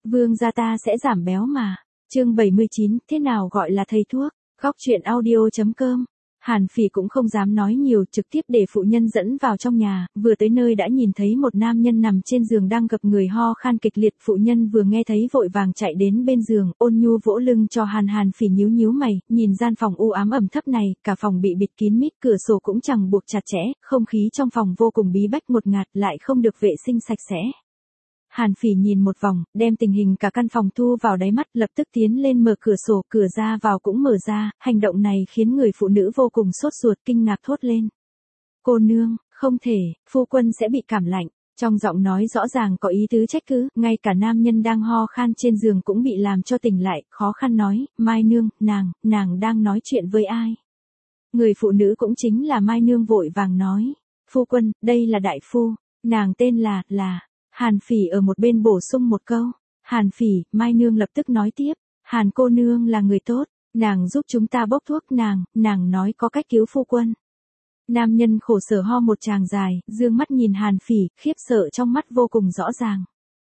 Vương gia ta sẽ giảm béo mà. Chương 79, thế nào gọi là thầy thuốc? Góc truyện audio.com. Hàn Phỉ cũng không dám nói nhiều, trực tiếp để phụ nhân dẫn vào trong nhà, vừa tới nơi đã nhìn thấy một nam nhân nằm trên giường đang gập người ho khan kịch liệt. Phụ nhân vừa nghe thấy vội vàng chạy đến bên giường, ôn nhu vỗ lưng cho Hàn Phỉ nhíu nhíu mày, nhìn gian phòng u ám ẩm thấp này, cả phòng bị bịt kín mít, cửa sổ cũng chẳng buộc chặt chẽ, không khí trong phòng vô cùng bí bách ngột ngạt, lại không được vệ sinh sạch sẽ. Hàn Phỉ nhìn một vòng, đem tình hình cả căn phòng thu vào đáy mắt, lập tức tiến lên mở cửa sổ, cửa ra vào cũng mở ra, hành động này khiến người phụ nữ vô cùng sốt ruột, kinh ngạc thốt lên. Cô nương, không thể, phu quân sẽ bị cảm lạnh. Trong giọng nói rõ ràng có ý tứ trách cứ, ngay cả nam nhân đang ho khan trên giường cũng bị làm cho tỉnh lại, khó khăn nói, Mai nương, nàng đang nói chuyện với ai? Người phụ nữ cũng chính là Mai nương vội vàng nói, phu quân, đây là đại phu, nàng tên là. Hàn Phỉ ở một bên bổ sung một câu. Hàn Phỉ, Mai nương lập tức nói tiếp, Hàn cô nương là người tốt, nàng giúp chúng ta bốc thuốc, nàng nói có cách cứu phu quân. Nam nhân khổ sở ho một tràng dài, dương mắt nhìn Hàn Phỉ, khiếp sợ trong mắt vô cùng rõ ràng.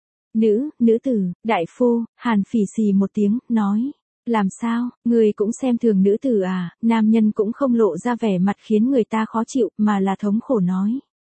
Nữ tử, đại phu. Hàn Phỉ xì một tiếng, nói, làm sao, người cũng xem thường nữ tử à? Nam nhân cũng không lộ ra vẻ mặt khiến người ta khó chịu, mà là thống khổ nói.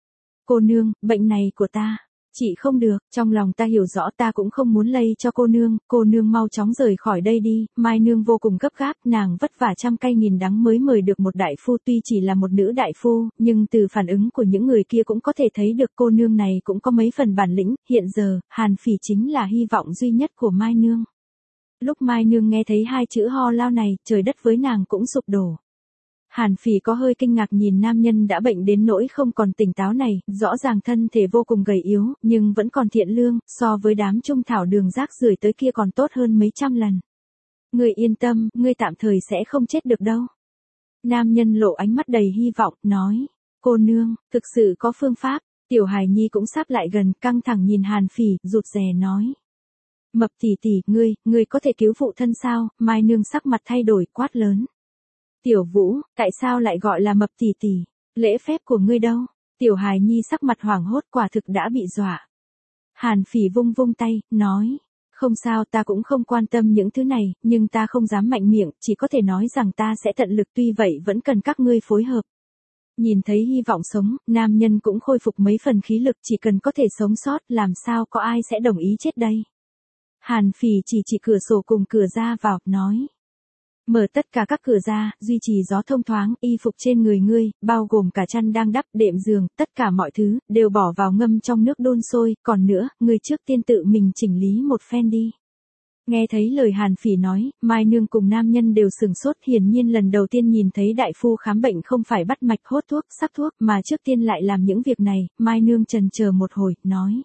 Cô nương, bệnh này của ta chị không được, trong lòng ta hiểu rõ, ta cũng không muốn lây cho cô nương mau chóng rời khỏi đây đi. Mai nương vô cùng gấp gáp, nàng vất vả trăm cay nghìn đắng mới mời được một đại phu, tuy chỉ là một nữ đại phu, nhưng từ phản ứng của những người kia cũng có thể thấy được cô nương này cũng có mấy phần bản lĩnh. Hiện giờ, Hàn Phỉ chính là hy vọng duy nhất của Mai nương. Lúc Mai nương nghe thấy hai chữ ho lao này, trời đất với nàng cũng sụp đổ. Hàn Phỉ có hơi kinh ngạc nhìn nam nhân đã bệnh đến nỗi không còn tỉnh táo này, rõ ràng thân thể vô cùng gầy yếu, nhưng vẫn còn thiện lương, so với đám trung thảo đường rác rưởi tới kia còn tốt hơn mấy trăm lần. Ngươi yên tâm, ngươi tạm thời sẽ không chết được đâu. Nam nhân lộ ánh mắt đầy hy vọng, nói, cô nương, thực sự có phương pháp. Tiểu hài nhi cũng sắp lại gần, căng thẳng nhìn Hàn Phỉ, rụt rè nói. Mập tỷ tỷ, ngươi có thể cứu phụ thân sao? Mai nương sắc mặt thay đổi, quát lớn. Tiểu Vũ, tại sao lại gọi là mập tỷ tỷ? Lễ phép của ngươi đâu? Tiểu hài nhi sắc mặt hoảng hốt, quả thực đã bị dọa. Hàn Phỉ vung tay, nói. Không sao, ta cũng không quan tâm những thứ này, nhưng ta không dám mạnh miệng, chỉ có thể nói rằng ta sẽ tận lực, tuy vậy vẫn cần các ngươi phối hợp. Nhìn thấy hy vọng sống, nam nhân cũng khôi phục mấy phần khí lực, chỉ cần có thể sống sót, làm sao có ai sẽ đồng ý chết đây? Hàn Phỉ chỉ cửa sổ cùng cửa ra vào, nói. Mở tất cả các cửa ra, duy trì gió thông thoáng, y phục trên người ngươi, bao gồm cả chăn đang đắp, đệm giường, tất cả mọi thứ, đều bỏ vào ngâm trong nước đun sôi, còn nữa, ngươi trước tiên tự mình chỉnh lý một phen đi. Nghe thấy lời Hàn Phỉ nói, Mai nương cùng nam nhân đều sừng sốt, hiển nhiên lần đầu tiên nhìn thấy đại phu khám bệnh không phải bắt mạch hốt thuốc, sắc thuốc, mà trước tiên lại làm những việc này. Mai nương chần chờ một hồi, nói.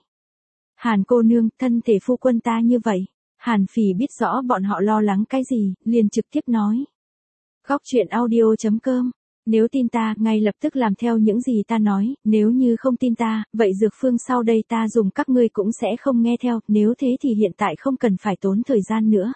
Hàn cô nương, thân thể phu quân ta như vậy. Hàn Phỉ biết rõ bọn họ lo lắng cái gì, liền trực tiếp nói. Góc truyện audio.com. Nếu tin ta, ngay lập tức làm theo những gì ta nói, nếu như không tin ta, vậy dược phương sau đây ta dùng các ngươi cũng sẽ không nghe theo, nếu thế thì hiện tại không cần phải tốn thời gian nữa.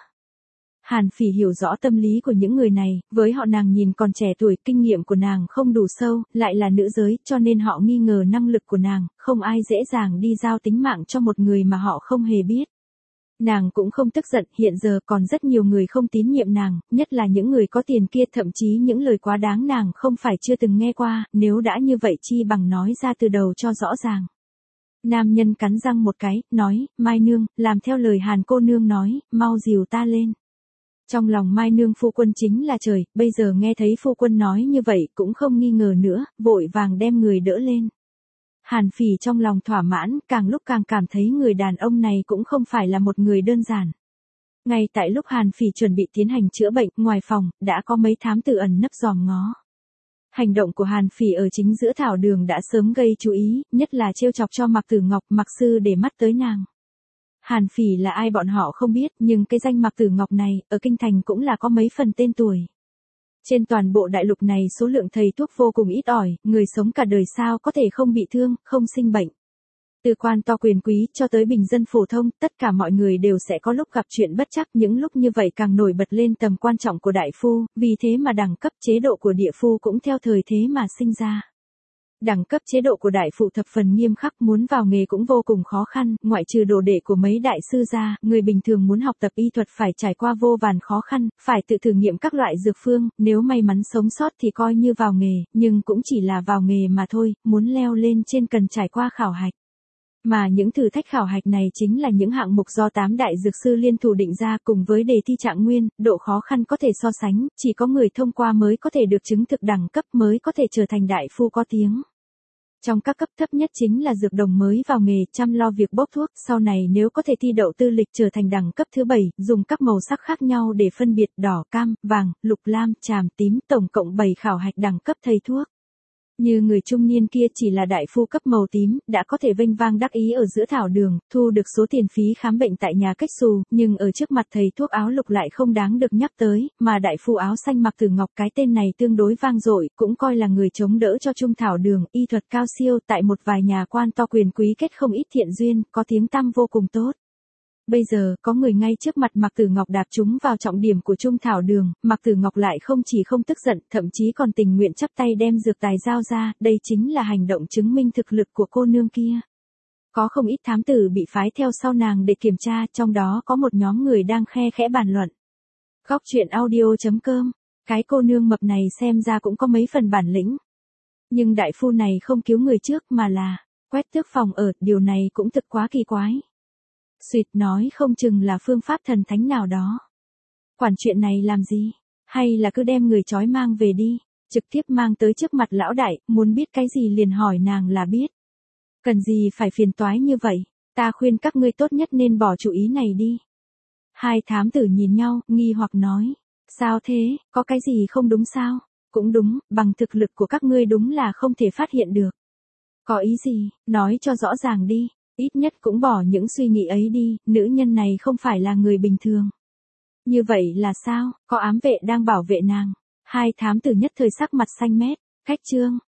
Hàn Phỉ hiểu rõ tâm lý của những người này, với họ nàng nhìn còn trẻ tuổi, kinh nghiệm của nàng không đủ sâu, lại là nữ giới, cho nên họ nghi ngờ năng lực của nàng, không ai dễ dàng đi giao tính mạng cho một người mà họ không hề biết. Nàng cũng không tức giận, hiện giờ còn rất nhiều người không tín nhiệm nàng, nhất là những người có tiền kia, thậm chí những lời quá đáng nàng không phải chưa từng nghe qua, nếu đã như vậy chi bằng nói ra từ đầu cho rõ ràng. Nam nhân cắn răng một cái, nói, Mai nương, làm theo lời Hàn cô nương nói, mau dìu ta lên. Trong lòng Mai nương phu quân chính là trời, bây giờ nghe thấy phu quân nói như vậy cũng không nghi ngờ nữa, vội vàng đem người đỡ lên. Hàn Phỉ trong lòng thỏa mãn, càng lúc càng cảm thấy người đàn ông này cũng không phải là một người đơn giản. Ngay tại lúc Hàn Phỉ chuẩn bị tiến hành chữa bệnh, ngoài phòng, đã có mấy thám tử ẩn nấp dòm ngó. Hành động của Hàn Phỉ ở chính giữa thảo đường đã sớm gây chú ý, nhất là trêu chọc cho Mạc Tử Ngọc, Mạc sư để mắt tới nàng. Hàn Phỉ là ai bọn họ không biết, nhưng cái danh Mạc Tử Ngọc này, ở kinh thành cũng là có mấy phần tên tuổi. Trên toàn bộ đại lục này số lượng thầy thuốc vô cùng ít ỏi, người sống cả đời sao có thể không bị thương, không sinh bệnh. Từ quan to quyền quý cho tới bình dân phổ thông, tất cả mọi người đều sẽ có lúc gặp chuyện bất trắc, những lúc như vậy càng nổi bật lên tầm quan trọng của đại phu, vì thế mà đẳng cấp chế độ của địa phu cũng theo thời thế mà sinh ra. Đẳng cấp chế độ của đại phụ thập phần nghiêm khắc, muốn vào nghề cũng vô cùng khó khăn, ngoại trừ đồ đệ của mấy đại sư ra, người bình thường muốn học tập y thuật phải trải qua vô vàn khó khăn, phải tự thử nghiệm các loại dược phương, nếu may mắn sống sót thì coi như vào nghề, nhưng cũng chỉ là vào nghề mà thôi, muốn leo lên trên cần trải qua khảo hạch. Mà những thử thách khảo hạch này chính là những hạng mục do 8 đại dược sư liên thủ định ra cùng với đề thi trạng nguyên, độ khó khăn có thể so sánh, chỉ có người thông qua mới có thể được chứng thực đẳng cấp mới có thể trở thành đại phu có tiếng. Trong các cấp thấp nhất chính là dược đồng mới vào nghề chăm lo việc bốc thuốc, sau này nếu có thể thi đậu tư lịch trở thành đẳng cấp thứ 7, dùng các màu sắc khác nhau để phân biệt đỏ, cam, vàng, lục lam, tràm, tím, tổng cộng 7 khảo hạch đẳng cấp thầy thuốc. Như người trung niên kia chỉ là đại phu cấp màu tím, đã có thể vênh vang đắc ý ở giữa thảo đường, thu được số tiền phí khám bệnh tại nhà cách xù, nhưng ở trước mặt thầy thuốc áo lục lại không đáng được nhắc tới, mà đại phu áo xanh Mạc Tử Ngọc cái tên này tương đối vang dội, cũng coi là người chống đỡ cho trung thảo đường, y thuật cao siêu, tại một vài nhà quan to quyền quý kết không ít thiện duyên, có tiếng tăm vô cùng tốt. Bây giờ, có người ngay trước mặt Mạc Tử Ngọc đạp chúng vào trọng điểm của trung thảo đường, Mạc Tử Ngọc lại không chỉ không tức giận, thậm chí còn tình nguyện chắp tay đem dược tài giao ra, đây chính là hành động chứng minh thực lực của cô nương kia. Có không ít thám tử bị phái theo sau nàng để kiểm tra, trong đó có một nhóm người đang khe khẽ bàn luận. Góc truyện audio.com, cái cô nương mập này xem ra cũng có mấy phần bản lĩnh. Nhưng đại phu này không cứu người trước mà là quét tước phòng ở, điều này cũng thực quá kỳ quái. Xuyệt nói không chừng là phương pháp thần thánh nào đó. Quản chuyện này làm gì? Hay là cứ đem người trói mang về đi, trực tiếp mang tới trước mặt lão đại, muốn biết cái gì liền hỏi nàng là biết. Cần gì phải phiền toái như vậy, ta khuyên các ngươi tốt nhất nên bỏ chủ ý này đi. Hai thám tử nhìn nhau, nghi hoặc nói. Sao thế, có cái gì không đúng sao? Cũng đúng, bằng thực lực của các ngươi đúng là không thể phát hiện được. Có ý gì, nói cho rõ ràng đi. Ít nhất cũng bỏ những suy nghĩ ấy đi, nữ nhân này không phải là người bình thường. Như vậy là sao, có ám vệ đang bảo vệ nàng. Hai thám tử nhất thời sắc mặt xanh mét, khách trương,